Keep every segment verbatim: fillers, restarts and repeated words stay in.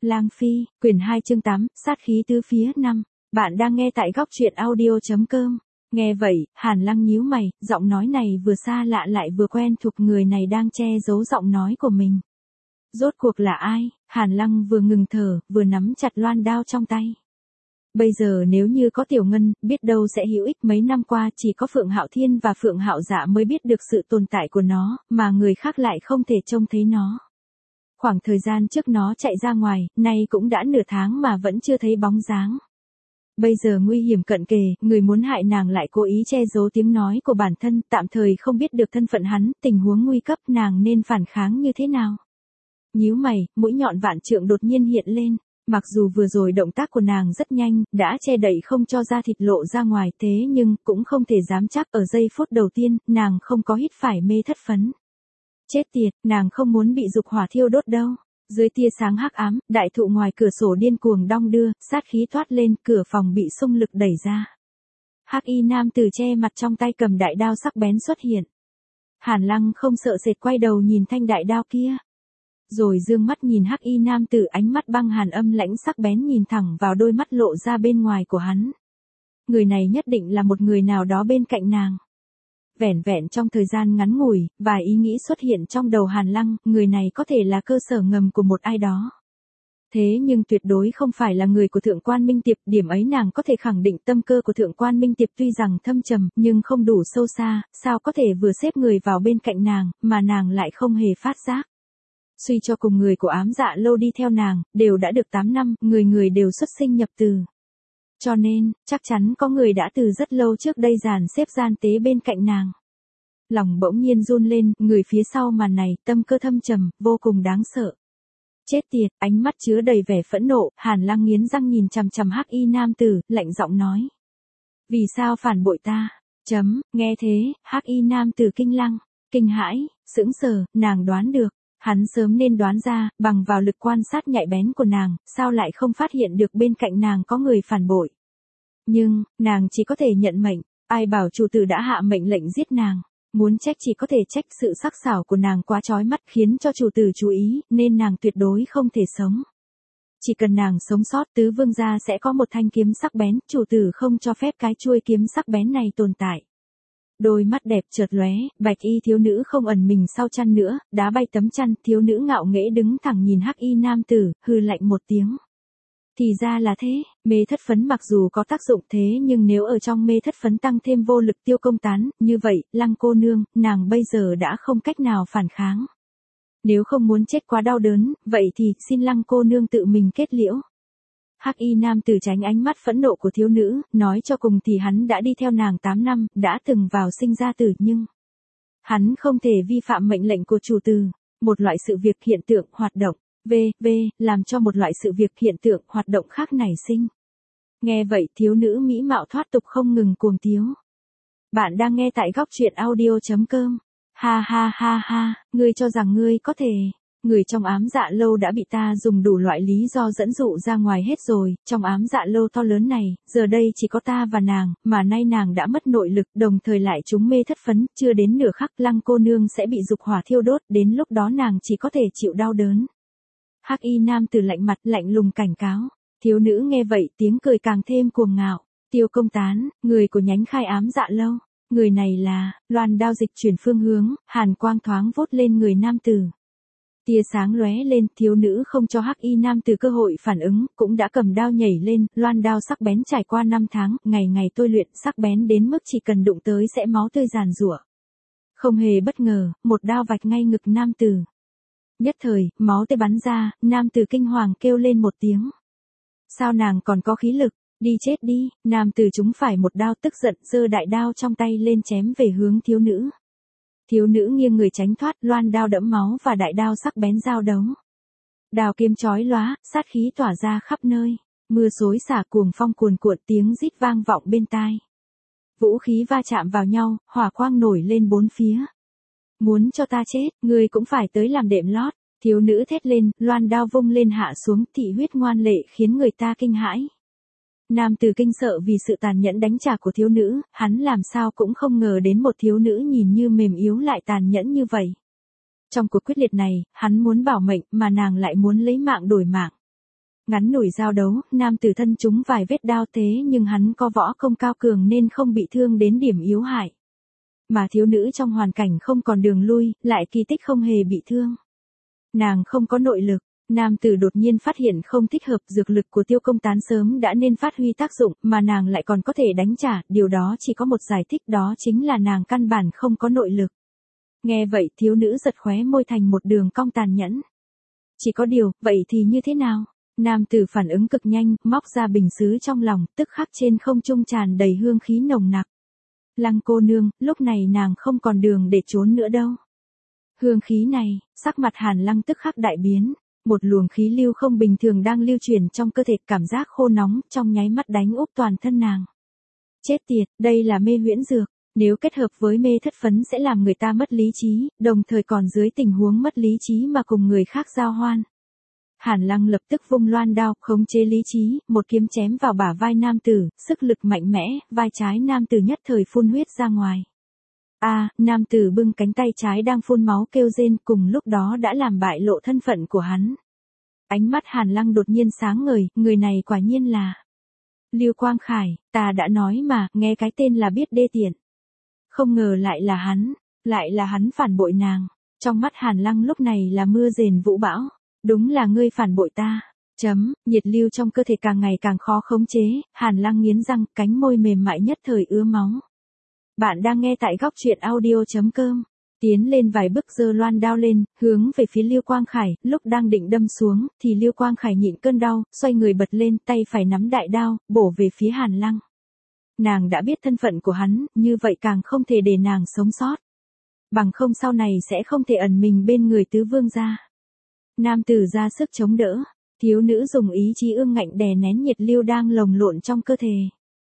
Lang Phi, quyển hai chương tám, sát khí tứ phía năm. Bạn đang nghe tại góc truyện audio.com. Nghe vậy, Hàn Lăng nhíu mày, giọng nói này vừa xa lạ lại vừa quen thuộc, người này đang che giấu giọng nói của mình. Rốt cuộc là ai? Hàn Lăng vừa ngừng thở, vừa nắm chặt loan đao trong tay. Bây giờ nếu như có Tiểu Ngân, biết đâu sẽ hữu ích. Mấy năm qua chỉ có Phượng Hạo Thiên và Phượng Hạo Dạ mới biết được sự tồn tại của nó, mà người khác lại không thể trông thấy nó. Khoảng thời gian trước nó chạy ra ngoài, nay cũng đã nửa tháng mà vẫn chưa thấy bóng dáng. Bây giờ nguy hiểm cận kề, người muốn hại nàng lại cố ý che giấu tiếng nói của bản thân, tạm thời không biết được thân phận hắn, tình huống nguy cấp nàng nên phản kháng như thế nào. Nhíu mày, mũi nhọn vạn trượng đột nhiên hiện lên. Mặc dù vừa rồi động tác của nàng rất nhanh, đã che đậy không cho da thịt lộ ra ngoài, thế nhưng cũng không thể dám chắc ở giây phút đầu tiên, nàng không có hít phải mê thất phấn. Chết tiệt, nàng không muốn bị dục hỏa thiêu đốt đâu. Dưới tia sáng hắc ám, đại thụ ngoài cửa sổ điên cuồng đong đưa, sát khí thoát lên, cửa phòng bị xung lực đẩy ra. Hắc y nam tử che mặt trong tay cầm đại đao sắc bén xuất hiện. Hàn Lăng không sợ sệt quay đầu nhìn thanh đại đao kia. Rồi dương mắt nhìn hắc y nam tử, ánh mắt băng hàn âm lãnh sắc bén nhìn thẳng vào đôi mắt lộ ra bên ngoài của hắn. Người này nhất định là một người nào đó bên cạnh nàng. Vẻn vẹn trong thời gian ngắn ngủi, vài ý nghĩ xuất hiện trong đầu Hàn Lăng, người này có thể là cơ sở ngầm của một ai đó. Thế nhưng tuyệt đối không phải là người của Thượng Quan Minh Tiệp, điểm ấy nàng có thể khẳng định. Tâm cơ của Thượng Quan Minh Tiệp tuy rằng thâm trầm, nhưng không đủ sâu xa, sao có thể vừa xếp người vào bên cạnh nàng, mà nàng lại không hề phát giác. Suy cho cùng người của Ám Dạ Lâu đi theo nàng, đều đã được tám năm, người người đều xuất sinh nhập từ. Cho nên, chắc chắn có người đã từ rất lâu trước đây dàn xếp gian tế bên cạnh nàng. Lòng bỗng nhiên run lên, người phía sau màn này, tâm cơ thâm trầm, vô cùng đáng sợ. Chết tiệt, ánh mắt chứa đầy vẻ phẫn nộ, Hàn Lăng nghiến răng nhìn chằm chằm hắc y nam tử, lạnh giọng nói. Vì sao phản bội ta? Chấm, nghe thế, hắc y nam tử kinh lăng, kinh hãi, sững sờ, nàng đoán được. Hắn sớm nên đoán ra, bằng vào lực quan sát nhạy bén của nàng, sao lại không phát hiện được bên cạnh nàng có người phản bội. Nhưng, nàng chỉ có thể nhận mệnh, ai bảo chủ tử đã hạ mệnh lệnh giết nàng. Muốn trách chỉ có thể trách sự sắc sảo của nàng quá chói mắt khiến cho chủ tử chú ý, nên nàng tuyệt đối không thể sống. Chỉ cần nàng sống sót, tứ vương gia sẽ có một thanh kiếm sắc bén, chủ tử không cho phép cái chuôi kiếm sắc bén này tồn tại. Đôi mắt đẹp chợt lóe, bạch y thiếu nữ không ẩn mình sau chăn nữa, đá bay tấm chăn, thiếu nữ ngạo nghễ đứng thẳng nhìn hắc y nam tử, hừ lạnh một tiếng. Thì ra là thế, mê thất phấn mặc dù có tác dụng, thế nhưng nếu ở trong mê thất phấn tăng thêm vô lực tiêu công tán, như vậy, Lăng cô nương, nàng bây giờ đã không cách nào phản kháng. Nếu không muốn chết quá đau đớn, vậy thì xin Lăng cô nương tự mình kết liễu. Hắc y nam tử tránh ánh mắt phẫn nộ của thiếu nữ, nói cho cùng thì hắn đã đi theo nàng tám năm, đã từng vào sinh ra tử, nhưng hắn không thể vi phạm mệnh lệnh của chủ tử. Một loại sự việc hiện tượng hoạt động, v, v, làm cho một loại sự việc hiện tượng hoạt động khác nảy sinh. Nghe vậy thiếu nữ mỹ mạo thoát tục không ngừng cuồng tiếu. Bạn đang nghe tại góc truyện audio.com. Ha ha ha ha, ngươi cho rằng ngươi có thể... Người trong Ám Dạ Lâu đã bị ta dùng đủ loại lý do dẫn dụ ra ngoài hết rồi, trong Ám Dạ Lâu to lớn này, giờ đây chỉ có ta và nàng, mà nay nàng đã mất nội lực, đồng thời lại trúng mê thất phấn, chưa đến nửa khắc Lăng cô nương sẽ bị dục hỏa thiêu đốt, đến lúc đó nàng chỉ có thể chịu đau đớn. Hắc y nam tử lạnh mặt, lạnh lùng cảnh cáo. Thiếu nữ nghe vậy tiếng cười càng thêm cuồng ngạo. Tiêu công tán, người của nhánh khai Ám Dạ Lâu. Người này là, loan đao dịch chuyển phương hướng, hàn quang thoáng vốt lên người nam tử. Tia sáng lóe lên, thiếu nữ không cho hắc y nam tử cơ hội phản ứng, cũng đã cầm đao nhảy lên, loan đao sắc bén trải qua năm tháng, ngày ngày tôi luyện, sắc bén đến mức chỉ cần đụng tới sẽ máu tươi giàn giụa. Không hề bất ngờ, một đao vạch ngay ngực nam tử. Nhất thời, máu tươi bắn ra, nam tử kinh hoàng kêu lên một tiếng. Sao nàng còn có khí lực, đi chết đi, nam tử trúng phải một đao, tức giận giơ đại đao trong tay lên chém về hướng thiếu nữ. Thiếu nữ nghiêng người tránh thoát, loan đao đẫm máu và đại đao sắc bén giao đấu. Đao kiếm chói lóa, sát khí tỏa ra khắp nơi, mưa xối xả cuồng phong cuồn cuộn, tiếng rít vang vọng bên tai. Vũ khí va chạm vào nhau, hỏa quang nổi lên bốn phía. Muốn cho ta chết, ngươi cũng phải tới làm đệm lót. Thiếu nữ thét lên, loan đao vung lên hạ xuống, thị huyết ngoan lệ khiến người ta kinh hãi. Nam tử kinh sợ vì sự tàn nhẫn đánh trả của thiếu nữ, hắn làm sao cũng không ngờ đến một thiếu nữ nhìn như mềm yếu lại tàn nhẫn như vậy. Trong cuộc quyết liệt này, hắn muốn bảo mệnh mà nàng lại muốn lấy mạng đổi mạng. Ngắn nủi giao đấu, nam tử thân chúng vài vết đao thế nhưng hắn có võ công cao cường nên không bị thương đến điểm yếu hại. Mà thiếu nữ trong hoàn cảnh không còn đường lui, lại kỳ tích không hề bị thương. Nàng không có nội lực. Nam tử đột nhiên phát hiện không thích hợp, dược lực của Tiêu Công Tán sớm đã nên phát huy tác dụng, mà nàng lại còn có thể đánh trả, điều đó chỉ có một giải thích, đó chính là nàng căn bản không có nội lực. Nghe vậy thiếu nữ giật khóe môi thành một đường cong tàn nhẫn. Chỉ có điều, vậy thì như thế nào? Nam tử phản ứng cực nhanh, móc ra bình sứ trong lòng, tức khắc trên không trung tràn đầy hương khí nồng nặc. Lăng cô nương, lúc này nàng không còn đường để trốn nữa đâu. Hương khí này, sắc mặt Hàn Lăng tức khắc đại biến. Một luồng khí lưu không bình thường đang lưu chuyển trong cơ thể, cảm giác khô nóng, trong nháy mắt đánh úp toàn thân nàng. Chết tiệt, đây là mê huyễn dược, nếu kết hợp với mê thất phấn sẽ làm người ta mất lý trí, đồng thời còn dưới tình huống mất lý trí mà cùng người khác giao hoan. Hàn Lăng lập tức vung loan đao, khống chế lý trí, một kiếm chém vào bả vai nam tử, sức lực mạnh mẽ, vai trái nam tử nhất thời phun huyết ra ngoài. A, à, nam tử bưng cánh tay trái đang phun máu kêu rên, cùng lúc đó đã làm bại lộ thân phận của hắn. Ánh mắt Hàn Lăng đột nhiên sáng ngời, người này quả nhiên là Lưu Quang Khải, ta đã nói mà, nghe cái tên là biết đê tiện. Không ngờ lại là hắn, lại là hắn phản bội nàng. Trong mắt Hàn Lăng lúc này là mưa rền vũ bão, đúng là ngươi phản bội ta. Chấm, nhiệt lưu trong cơ thể càng ngày càng khó khống chế, Hàn Lăng nghiến răng, cánh môi mềm mại nhất thời ứa máu. Bạn đang nghe tại góc truyện audio chấm com. Tiến lên vài bước giơ loan đao lên, hướng về phía Lưu Quang Khải, lúc đang định đâm xuống, thì Lưu Quang Khải nhịn cơn đau, xoay người bật lên, tay phải nắm đại đao, bổ về phía Hàn Lăng. Nàng đã biết thân phận của hắn, như vậy càng không thể để nàng sống sót. Bằng không sau này sẽ không thể ẩn mình bên người tứ vương gia. Nam tử ra sức chống đỡ, thiếu nữ dùng ý chí ương ngạnh đè nén nhiệt lưu đang lồng lộn trong cơ thể.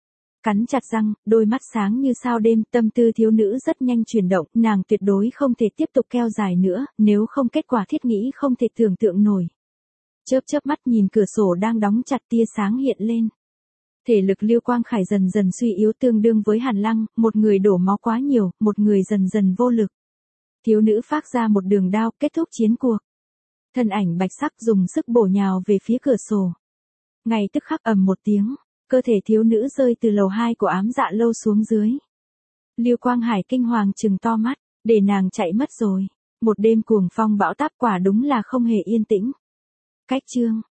Cắn chặt răng, đôi mắt sáng như sao đêm, tâm tư thiếu nữ rất nhanh chuyển động, nàng tuyệt đối không thể tiếp tục keo dài nữa, nếu không kết quả thiết nghĩ không thể tưởng tượng nổi. Chớp chớp mắt nhìn cửa sổ đang đóng chặt, tia sáng hiện lên. Thể lực Lưu Quang Khải dần dần suy yếu tương đương với Hàn Lăng, một người đổ máu quá nhiều, một người dần dần vô lực. Thiếu nữ phác ra một đường đao, kết thúc chiến cuộc. Thân ảnh bạch sắc dùng sức bổ nhào về phía cửa sổ. Ngay tức khắc ầm một tiếng. Cơ thể thiếu nữ rơi từ lầu hai của ám dạ lâu xuống dưới. Lưu Quang Hải kinh hoàng trừng to mắt, để nàng chạy mất rồi. Một đêm cuồng phong bão táp quả đúng là không hề yên tĩnh. Cách chương